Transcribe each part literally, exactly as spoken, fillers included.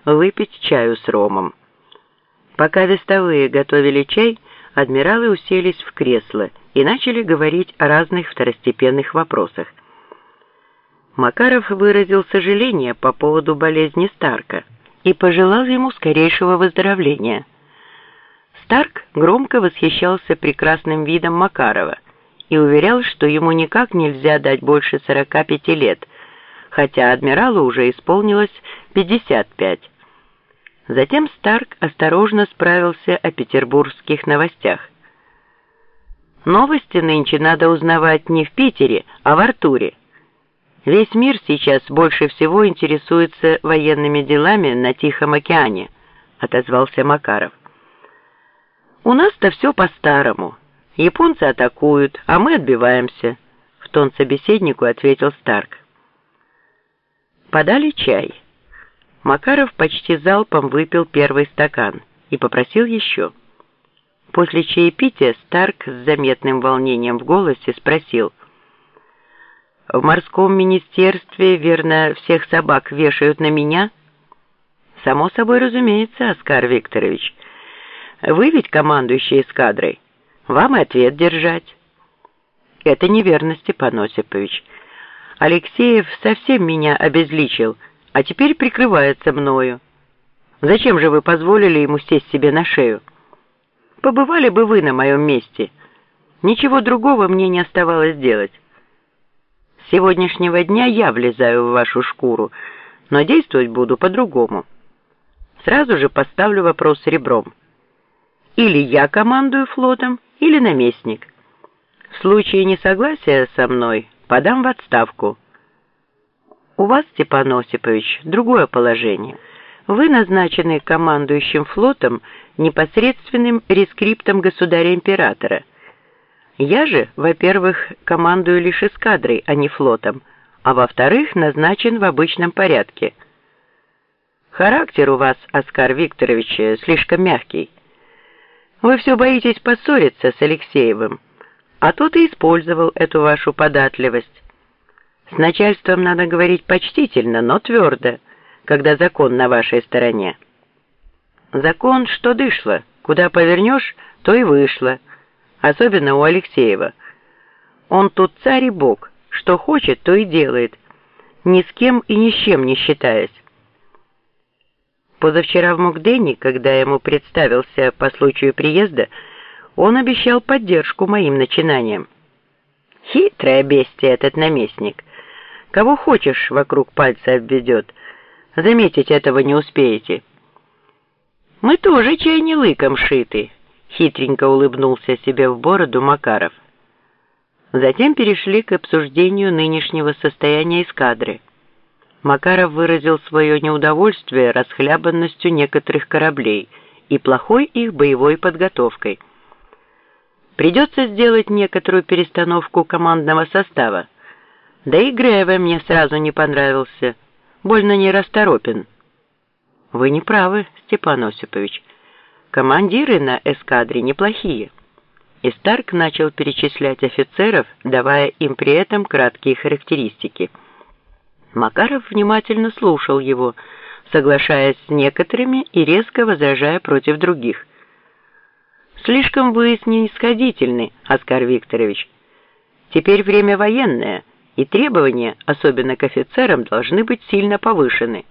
выпить чаю с ромом. Пока вестовые готовили чай, адмиралы уселись в кресло и начали говорить о разных второстепенных вопросах. Макаров выразил сожаление по поводу болезни Старка и пожелал ему скорейшего выздоровления. Старк громко восхищался прекрасным видом Макарова и уверял, что ему никак нельзя дать больше сорока пяти лет, хотя адмиралу уже исполнилось пятьдесят пять. Затем Старк осторожно справился о петербургских новостях. Новости нынче надо узнавать не в Питере, а в Артуре. Весь мир сейчас больше всего интересуется военными делами на Тихом океане, отозвался Макаров. У нас-то все по-старому. Японцы атакуют, а мы отбиваемся, в тон собеседнику ответил Старк. Подали чай. Макаров почти залпом выпил первый стакан и попросил еще. После чаепития Старк с заметным волнением в голосе спросил: «В морском министерстве, верно, всех собак вешают на меня?» «Само собой разумеется, Оскар Викторович. Вы ведь командующий эскадрой. Вам и ответ держать». «Это неверно, Степан Осипович. Алексеев совсем меня обезличил, а теперь прикрывается мною. Зачем же вы позволили ему сесть себе на шею? Побывали бы вы на моем месте. Ничего другого мне не оставалось делать. С сегодняшнего дня я влезаю в вашу шкуру, но действовать буду по-другому. Сразу же поставлю вопрос ребром. Или я командую флотом, или наместник. В случае несогласия со мной подам в отставку. У вас, Степан Осипович, другое положение. Вы назначены командующим флотом непосредственным рескриптом государя-императора. Я же, во-первых, командую лишь эскадрой, а не флотом, а во-вторых, назначен в обычном порядке. Характер у вас, Оскар Викторович, слишком мягкий. Вы все боитесь поссориться с Алексеевым, а тот и использовал эту вашу податливость. С начальством надо говорить почтительно, но твердо, когда закон на вашей стороне. Закон, что дышло, куда повернешь, то и вышло, особенно у Алексеева. Он тут царь и бог, что хочет, то и делает, ни с кем и ни с чем не считаясь. Позавчера в Мукдене, когда я ему представился по случаю приезда, он обещал поддержку моим начинаниям. Хитрое бестие этот наместник. Кого хочешь вокруг пальца обведет. Заметить этого не успеете. Мы тоже чай не лыком шиты, хитренько улыбнулся себе в бороду Макаров. Затем перешли к обсуждению нынешнего состояния эскадры. Макаров выразил свое неудовольствие расхлябанностью некоторых кораблей и плохой их боевой подготовкой. Придется сделать некоторую перестановку командного состава. Да и Греве мне сразу не понравился, больно нерасторопен. Вы не правы, Степан Осипович. Командиры на эскадре неплохие. И Старк начал перечислять офицеров, давая им при этом краткие характеристики. Макаров внимательно слушал его, соглашаясь с некоторыми и резко возражая против других. «Слишком вы снисходительны, Оскар Викторович. Теперь время военное, и требования, особенно к офицерам, должны быть сильно повышены».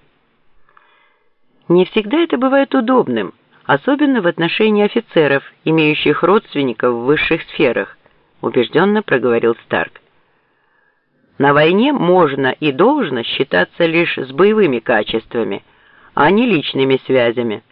Не всегда это бывает удобным, особенно в отношении офицеров, имеющих родственников в высших сферах, убежденно проговорил Старк. На войне можно и должно считаться лишь с боевыми качествами, а не личными связями.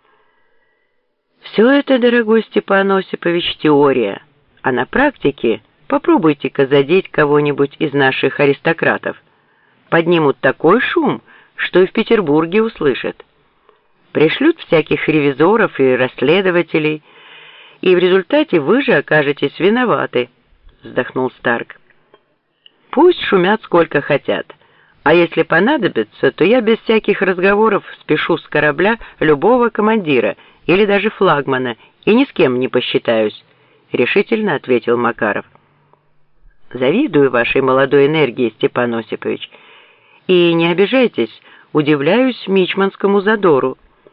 Все это, дорогой Степан Осипович, теория, а на практике попробуйте-ка задеть кого-нибудь из наших аристократов. Поднимут такой шум, что и в Петербурге услышат. Пришлют всяких ревизоров и расследователей, и в результате вы же окажетесь виноваты, вздохнул Старк. Пусть шумят сколько хотят, а если понадобится, то я без всяких разговоров спешу с корабля любого командира или даже флагмана и ни с кем не посчитаюсь, решительно ответил Макаров. Завидую вашей молодой энергии, Степан Осипович, и не обижайтесь, удивляюсь мичманскому задору.